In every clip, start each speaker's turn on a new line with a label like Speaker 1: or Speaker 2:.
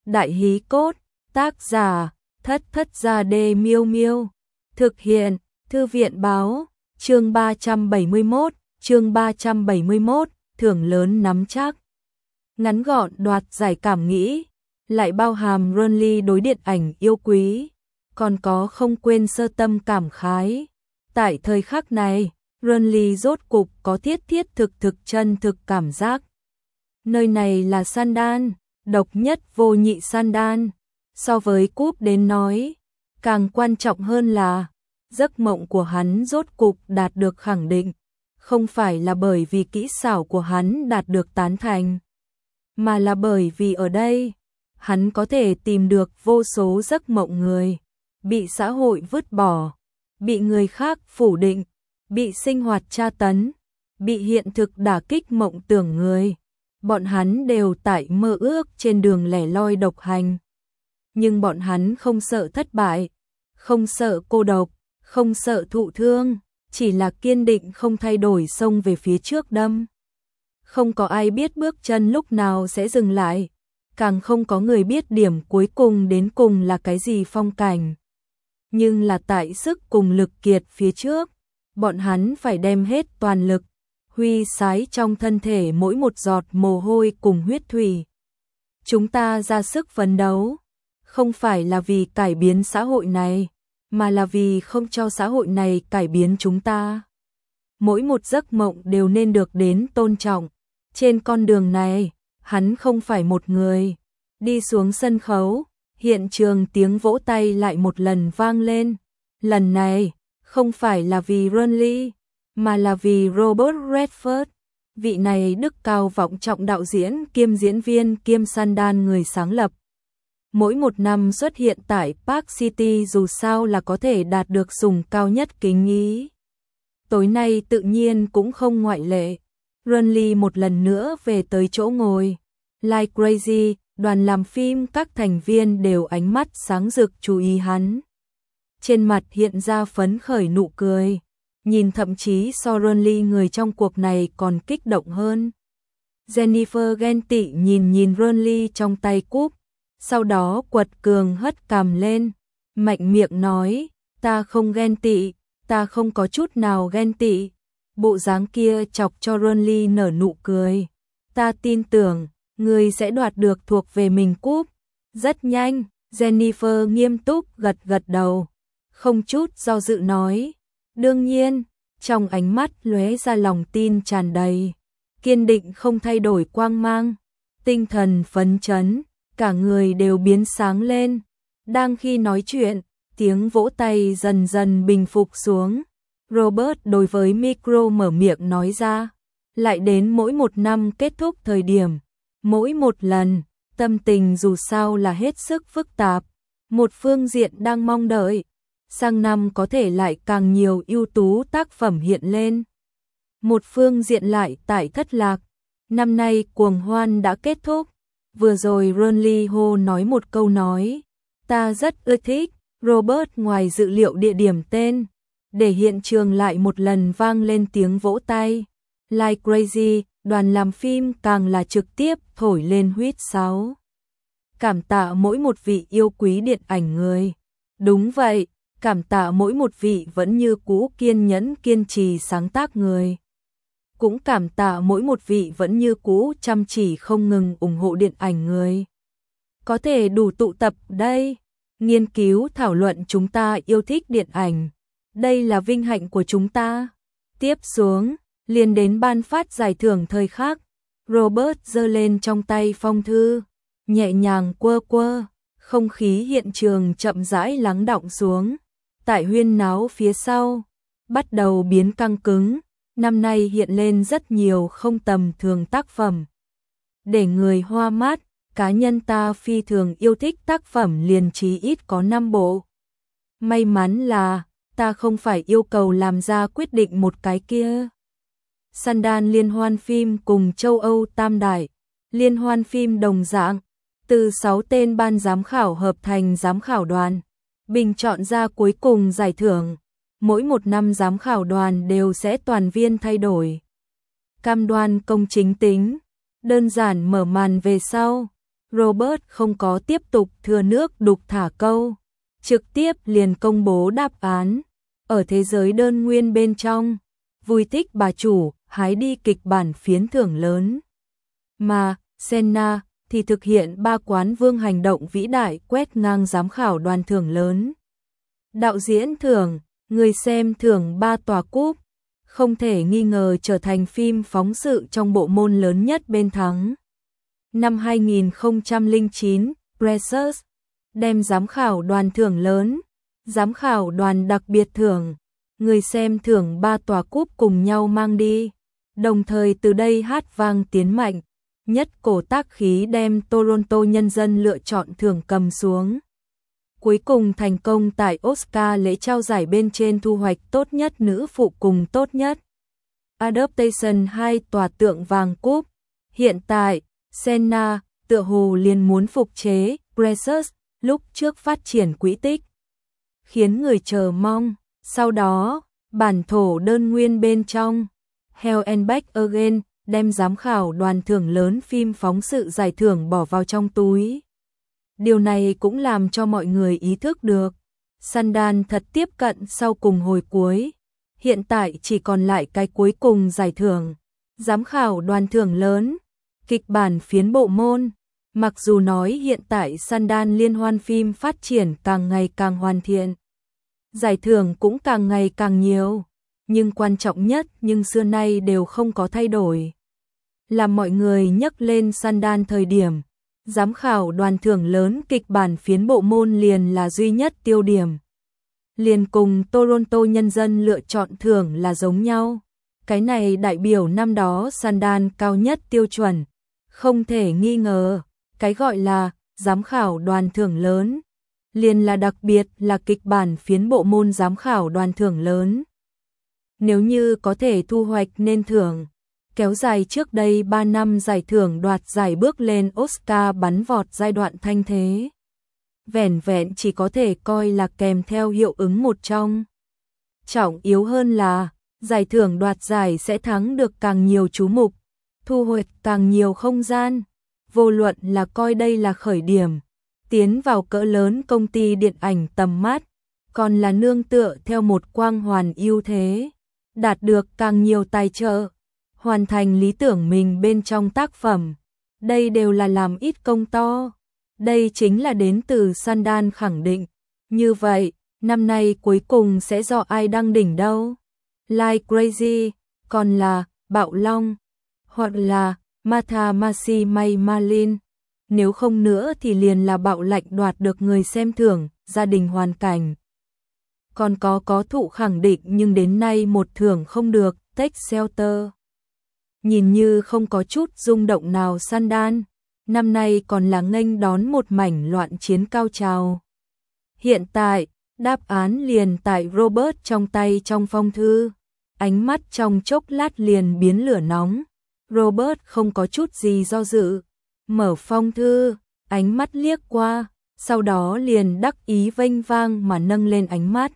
Speaker 1: Đại hí cốt, tác giả, Thất Thất Gia Đê Miêu Miêu. Thực hiện, Thư viện báo, chương 371, thưởng lớn nắm chắc. Ngắn gọn đoạt giải cảm nghĩ, lại bao hàm Ronly đối điện ảnh yêu quý, còn có không quên sơ tâm cảm khái. Tại thời khắc này, Ronly rốt cục có thiết thực chân thực cảm giác. Nơi này là Sandan, độc nhất vô nhị Sandan. So với Cúp đến nói, càng quan trọng hơn là giấc mộng của hắn rốt cục đạt được khẳng định, không phải là bởi vì kỹ xảo của hắn đạt được tán thành, mà là bởi vì ở đây, hắn có thể tìm được vô số giấc mộng người, bị xã hội vứt bỏ, bị người khác phủ định, bị sinh hoạt tra tấn, bị hiện thực đả kích mộng tưởng người. Bọn hắn đều tại mơ ước trên đường lẻ loi độc hành. Nhưng bọn hắn không sợ thất bại, không sợ cô độc, không sợ thụ thương, chỉ là kiên định không thay đổi xông về phía trước đâm. Không có ai biết bước chân lúc nào sẽ dừng lại, càng không có người biết điểm cuối cùng đến cùng là cái gì phong cảnh. Nhưng là tại sức cùng lực kiệt phía trước, bọn hắn phải đem hết toàn lực, huy sái trong thân thể mỗi một giọt mồ hôi cùng huyết thủy. Chúng ta ra sức phấn đấu, không phải là vì cải biến xã hội này, mà là vì không cho xã hội này cải biến chúng ta. Mỗi một giấc mộng đều nên được đến tôn trọng. Trên con đường này, hắn không phải một người. Đi xuống sân khấu, hiện trường tiếng vỗ tay lại một lần vang lên. Lần này, không phải là vì Ronly, mà là vì Robert Redford. Vị này đức cao vọng trọng đạo diễn kiêm diễn viên kiêm Sandan người sáng lập. Mỗi một năm xuất hiện tại Park City dù sao là có thể đạt được sủng cao nhất kính ý. Tối nay tự nhiên cũng không ngoại lệ. Ronly một lần nữa về tới chỗ ngồi. Like crazy, đoàn làm phim các thành viên đều ánh mắt sáng rực chú ý hắn. Trên mặt hiện ra phấn khởi nụ cười. Nhìn thậm chí so Ronly người trong cuộc này còn kích động hơn. Jennifer ghen tị nhìn Ronly trong tay Cúp. Sau đó quật cường hất cằm lên, mạnh miệng nói, ta không ghen tị, ta không có chút nào ghen tị. Bộ dáng kia chọc cho Ronly nở nụ cười. Ta tin tưởng, người sẽ đoạt được thuộc về mình Cúp. Rất nhanh, Jennifer nghiêm túc gật đầu, không chút do dự nói. Đương nhiên, trong ánh mắt lóe ra lòng tin tràn đầy, kiên định không thay đổi quang mang, tinh thần phấn chấn. Cả người đều biến sáng lên. Đang khi nói chuyện, tiếng vỗ tay dần dần bình phục xuống. Robert đối với micro mở miệng nói ra. Lại đến mỗi một năm kết thúc thời điểm. Mỗi một lần, tâm tình dù sao là hết sức phức tạp. Một phương diện đang mong đợi. Sang năm có thể lại càng nhiều ưu tú tác phẩm hiện lên. Một phương diện lại tại thất lạc. Năm nay cuồng hoan đã kết thúc. Vừa rồi Ronly Ho nói một câu nói, ta rất ưa thích. Robert ngoài dự liệu địa điểm tên, để hiện trường lại một lần vang lên tiếng vỗ tay. Like crazy, đoàn làm phim càng là trực tiếp thổi lên huýt sáo. Cảm tạ mỗi một vị yêu quý điện ảnh người. Đúng vậy, cảm tạ mỗi một vị vẫn như cũ kiên nhẫn kiên trì sáng tác người. Cũng cảm tạ mỗi một vị vẫn như cũ chăm chỉ không ngừng ủng hộ điện ảnh người. Có thể đủ tụ tập đây, nghiên cứu thảo luận chúng ta yêu thích điện ảnh. Đây là vinh hạnh của chúng ta. Tiếp xuống, liền đến ban phát giải thưởng thời khắc. Robert giơ lên trong tay phong thư, nhẹ nhàng quơ, không khí hiện trường chậm rãi lắng đọng xuống. Tại huyên náo phía sau, bắt đầu biến căng cứng. Năm nay hiện lên rất nhiều không tầm thường tác phẩm. Để người hoa mắt, cá nhân ta phi thường yêu thích tác phẩm liền chí ít có 5 bộ. May mắn là, ta không phải yêu cầu làm ra quyết định một cái kia. Sandan liên hoan phim cùng châu Âu Tam Đại, liên hoan phim đồng dạng, từ 6 tên ban giám khảo hợp thành giám khảo đoàn, bình chọn ra cuối cùng giải thưởng. Mỗi một năm giám khảo đoàn đều sẽ toàn viên thay đổi. Cam đoan công chính tính, đơn giản mở màn về sau, Robert không có tiếp tục thừa nước đục thả câu, trực tiếp liền công bố đáp án. Ở thế giới đơn nguyên bên trong, vui thích bà chủ, hái đi kịch bản phiến thưởng lớn. Mà, Senna thì thực hiện 3 quán vương hành động vĩ đại quét ngang giám khảo đoàn thưởng lớn. Đạo diễn thưởng, người xem thưởng 3 tòa cúp, không thể nghi ngờ trở thành phim phóng sự trong bộ môn lớn nhất bên thắng. Năm 2009, Precious đem giám khảo đoàn thưởng lớn, giám khảo đoàn đặc biệt thưởng, người xem thưởng 3 tòa cúp cùng nhau mang đi, đồng thời từ đây hát vang tiến mạnh, nhất cổ tác khí đem Toronto nhân dân lựa chọn thưởng cầm xuống. Cuối cùng thành công tại Oscar lễ trao giải bên trên thu hoạch tốt nhất nữ phụ cùng tốt nhất Adaptation 2 tòa tượng vàng cúp. Hiện tại, Senna tựa hồ liền muốn phục chế Precious lúc trước phát triển quỹ tích, khiến người chờ mong. Sau đó, bản thổ đơn nguyên bên trong, Hell and Back Again đem giám khảo đoàn thưởng lớn phim phóng sự giải thưởng bỏ vào trong túi. Điều này cũng làm cho mọi người ý thức được, Sundance thật tiếp cận sau cùng hồi cuối. Hiện tại chỉ còn lại cái cuối cùng giải thưởng, giám khảo đoàn thưởng lớn, kịch bản phiến bộ môn. Mặc dù nói hiện tại Sundance liên hoan phim phát triển càng ngày càng hoàn thiện, giải thưởng cũng càng ngày càng nhiều, nhưng quan trọng nhất nhưng xưa nay đều không có thay đổi. Làm mọi người nhắc lên Sundance thời điểm, giám khảo đoàn thưởng lớn kịch bản phiến bộ môn liền là duy nhất tiêu điểm. Liền cùng Toronto nhân dân lựa chọn thưởng là giống nhau. Cái này đại biểu năm đó Sundance cao nhất tiêu chuẩn. Không thể nghi ngờ, cái gọi là giám khảo đoàn thưởng lớn, liền là đặc biệt là kịch bản phiến bộ môn giám khảo đoàn thưởng lớn. Nếu như có thể thu hoạch nên thưởng, kéo dài trước đây 3 năm giải thưởng đoạt giải bước lên Oscar bắn vọt giai đoạn thanh thế. Vẻn vẹn chỉ có thể coi là kèm theo hiệu ứng một trong. Trọng yếu hơn là, giải thưởng đoạt giải sẽ thắng được càng nhiều chú mục, thu hoạch càng nhiều không gian. Vô luận là coi đây là khởi điểm, tiến vào cỡ lớn công ty điện ảnh tầm mắt, còn là nương tựa theo một quang hoàn ưu thế, đạt được càng nhiều tài trợ, hoàn thành lý tưởng mình bên trong tác phẩm. Đây đều là làm ít công to. Đây chính là đến từ Sundance khẳng định. Như vậy, năm nay cuối cùng sẽ do ai đăng đỉnh đâu? Like Crazy, còn là Bạo Long, hoặc là Martha Marcy May Marlin. Nếu không nữa thì liền là Bạo Lạnh đoạt được người xem thưởng, gia đình hoàn cảnh. Còn có thụ khẳng định nhưng đến nay một thưởng không được, Tech Shelter. Nhìn như không có chút rung động nào Sundance, năm nay còn là nghênh đón một mảnh loạn chiến cao trào. Hiện tại, đáp án liền tại Robert trong tay trong phong thư, ánh mắt trong chốc lát liền biến lửa nóng. Robert không có chút gì do dự, mở phong thư, ánh mắt liếc qua, sau đó liền đắc ý vênh vang mà nâng lên ánh mắt.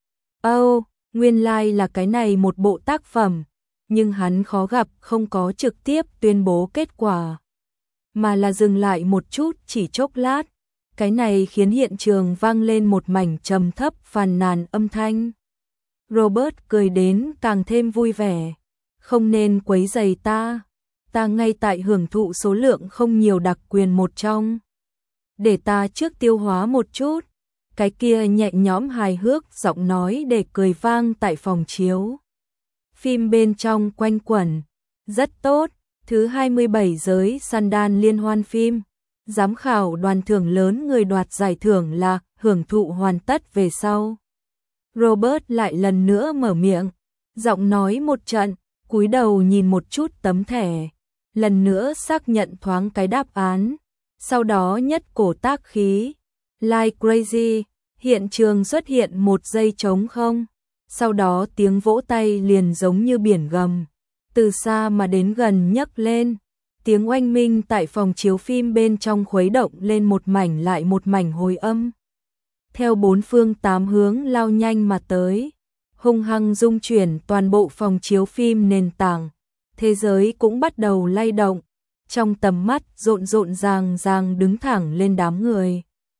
Speaker 1: Nguyên lai là cái này một bộ tác phẩm, nhưng hắn khó gặp không có trực tiếp tuyên bố kết quả, mà là dừng lại một chút chỉ chốc lát. Cái này khiến hiện trường vang lên một mảnh trầm thấp phàn nàn âm thanh. Robert cười đến càng thêm vui vẻ. Không nên quấy rầy ta ngay tại hưởng thụ số lượng không nhiều đặc quyền một trong. Để ta trước tiêu hóa một chút. Cái kia nhẹ nhõm hài hước giọng nói để cười vang tại phòng chiếu. Phim bên trong quanh quẩn. Rất tốt, thứ 27 giới Sundance liên hoan phim. Giám khảo đoàn thưởng lớn người đoạt giải thưởng là hưởng thụ hoàn tất về sau. Robert lại lần nữa mở miệng, giọng nói một trận, cúi đầu nhìn một chút tấm thẻ, lần nữa xác nhận thoáng cái đáp án, sau đó nhất cổ tác khí, like crazy, hiện trường xuất hiện một giây trống không, sau đó tiếng vỗ tay liền giống như biển gầm, từ xa mà đến gần nhấc lên. Tiếng oanh minh tại phòng chiếu phim bên trong khuấy động lên một mảnh lại một mảnh hồi âm. Theo bốn phương tám hướng lao nhanh mà tới, hung hăng rung chuyển toàn bộ phòng chiếu phim nền tảng. Thế giới cũng bắt đầu lay động, trong tầm mắt rộn rộn ràng ràng đứng thẳng lên đám người.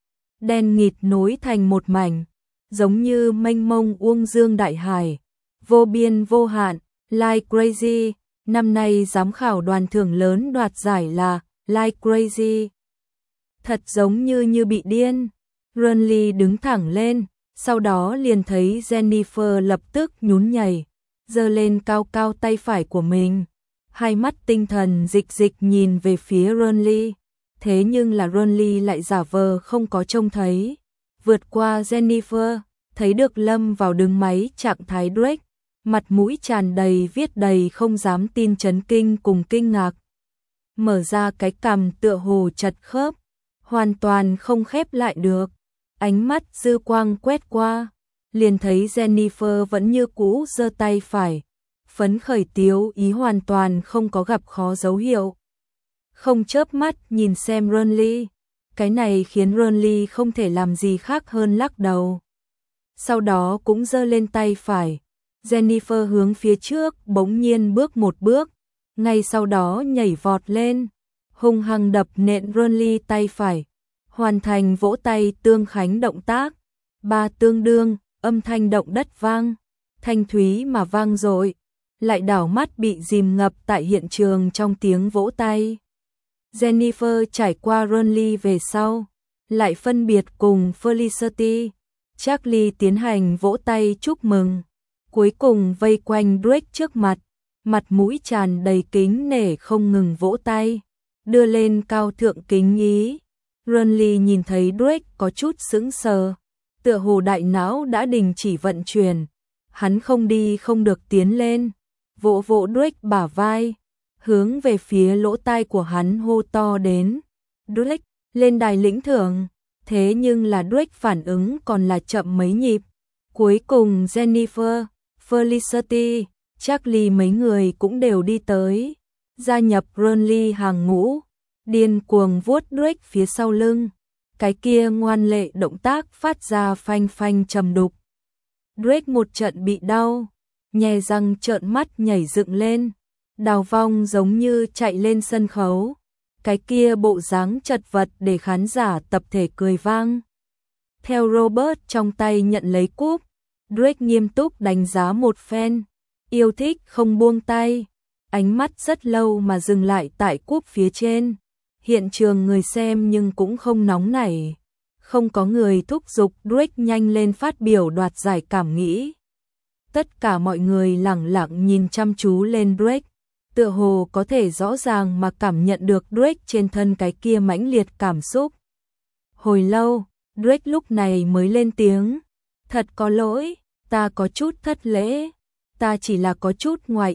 Speaker 1: Đen nghịt nối thành một mảnh, giống như mênh mông uông dương đại hải, vô biên vô hạn, like crazy. Năm nay giám khảo đoàn thưởng lớn đoạt giải là Like Crazy. Thật giống như bị điên. Renly đứng thẳng lên, sau đó liền thấy Jennifer lập tức nhún nhảy, giơ lên cao cao tay phải của mình. Hai mắt tinh thần dịch nhìn về phía Renly. Thế nhưng là Renly lại giả vờ không có trông thấy. Vượt qua Jennifer, thấy được lâm vào đứng máy trạng thái Drake. Mặt mũi tràn đầy viết đầy không dám tin chấn kinh cùng kinh ngạc. Mở ra cái cằm tựa hồ chật khớp, hoàn toàn không khép lại được. Ánh mắt dư quang quét qua, liền thấy Jennifer vẫn như cũ giơ tay phải, phấn khởi tiếu ý hoàn toàn không có gặp khó dấu hiệu. Không chớp mắt nhìn xem Renly, cái này khiến Renly không thể làm gì khác hơn lắc đầu. Sau đó cũng giơ lên tay phải. Jennifer hướng phía trước bỗng nhiên bước một bước, ngay sau đó nhảy vọt lên, hung hăng đập nện Renly tay phải, hoàn thành vỗ tay tương khánh động tác. Ba tương đương, âm thanh động đất vang, thanh thúy mà vang dội, lại đảo mắt bị dìm ngập tại hiện trường trong tiếng vỗ tay. Jennifer trải qua Renly về sau, lại phân biệt cùng Felicity, Charlie tiến hành vỗ tay chúc mừng. Cuối cùng vây quanh Drake trước mặt, mặt mũi tràn đầy kính nể không ngừng vỗ tay, đưa lên cao thượng kính ý. Renly nhìn thấy Drake có chút sững sờ, tựa hồ đại não đã đình chỉ vận chuyển. Hắn không đi không được tiến lên, vỗ vỗ Drake bả vai, hướng về phía lỗ tai của hắn hô to đến. Drake, lên đài lĩnh thưởng. Thế nhưng là Drake phản ứng còn là chậm mấy nhịp. Cuối cùng Jennifer, Felicity, Charlie mấy người cũng đều đi tới, gia nhập Renly hàng ngũ, điên cuồng vuốt Drake phía sau lưng. Cái kia ngoan lệ động tác phát ra phanh phanh trầm đục. Drake một trận bị đau, nhè răng trợn mắt nhảy dựng lên, đào vong giống như chạy lên sân khấu. Cái kia bộ dáng chật vật để khán giả tập thể cười vang. Theo Robert trong tay nhận lấy cúp, Drake nghiêm túc đánh giá một phen, yêu thích không buông tay, ánh mắt rất lâu mà dừng lại tại cúp phía trên. Hiện trường người xem nhưng cũng không nóng nảy, không có người thúc giục Drake nhanh lên phát biểu đoạt giải cảm nghĩ. Tất cả mọi người lẳng lặng nhìn chăm chú lên Drake, tựa hồ có thể rõ ràng mà cảm nhận được Drake trên thân cái kia mãnh liệt cảm xúc. Hồi lâu, Drake lúc này mới lên tiếng, thật có lỗi, ta có chút thất lễ, ta chỉ là có chút ngoài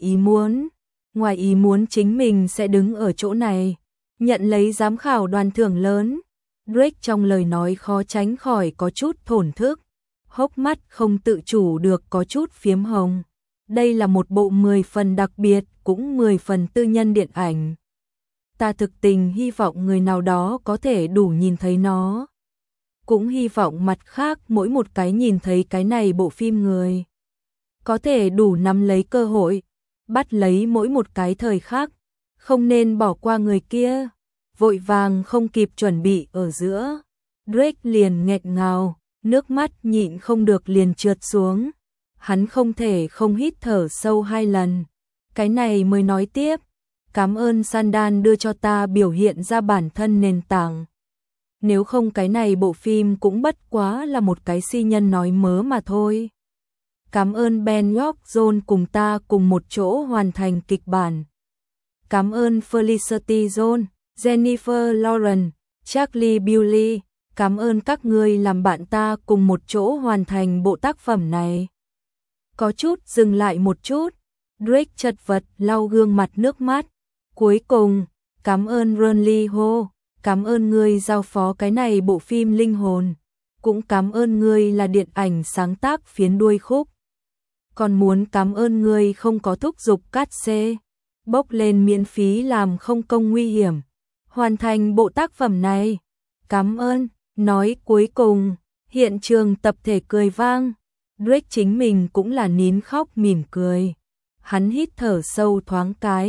Speaker 1: ý muốn chính mình sẽ đứng ở chỗ này, nhận lấy giám khảo đoàn thưởng lớn. Drake trong lời nói khó tránh khỏi có chút thổn thức, hốc mắt không tự chủ được có chút phiếm hồng. Đây là một bộ 10 phần đặc biệt, cũng 10 phần tư nhân điện ảnh. Ta thực tình hy vọng người nào đó có thể đủ nhìn thấy nó. Cũng hy vọng mặt khác mỗi một cái nhìn thấy cái này bộ phim người có thể đủ nắm lấy cơ hội, bắt lấy mỗi một cái thời khắc, không nên bỏ qua người kia. Vội vàng không kịp chuẩn bị ở giữa, Drake liền nghẹn ngào, nước mắt nhịn không được liền trượt xuống. Hắn không thể không hít thở sâu 2 lần. Cái này mới nói tiếp, cảm ơn Sandan đưa cho ta biểu hiện ra bản thân nền tảng. Nếu không cái này bộ phim cũng bất quá là một cái si nhân nói mớ mà thôi. Cảm ơn Ben York John cùng ta cùng một chỗ hoàn thành kịch bản. Cảm ơn Felicity Jones, Jennifer Lawrence, Charlie Bewley. Cảm ơn các ngươi làm bạn ta cùng một chỗ hoàn thành bộ tác phẩm này. Có chút dừng lại một chút, Drake chật vật lau gương mặt nước mắt. Cuối cùng, cảm ơn Renly Ho, cảm ơn ngươi giao phó cái này bộ phim linh hồn, cũng cảm ơn ngươi là điện ảnh sáng tác phiến đuôi khúc. Còn muốn cảm ơn ngươi không có thúc giục cát xê, bốc lên miễn phí làm không công nguy hiểm, hoàn thành bộ tác phẩm này. Cảm ơn, nói cuối cùng, hiện trường tập thể cười vang. Drake chính mình cũng là nín khóc mỉm cười. Hắn hít thở sâu thoáng cái,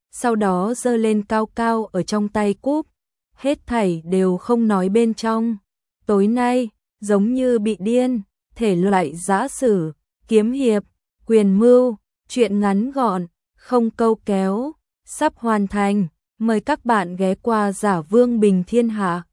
Speaker 1: sau đó giơ lên cao cao ở trong tay cúp, hết thảy đều không nói bên trong. Tối nay, giống như bị điên, thể loại giã sử, kiếm hiệp, quyền mưu, truyện ngắn gọn, không câu kéo, sắp hoàn thành. Mời các bạn ghé qua Giả Vương Bình Thiên Hạ.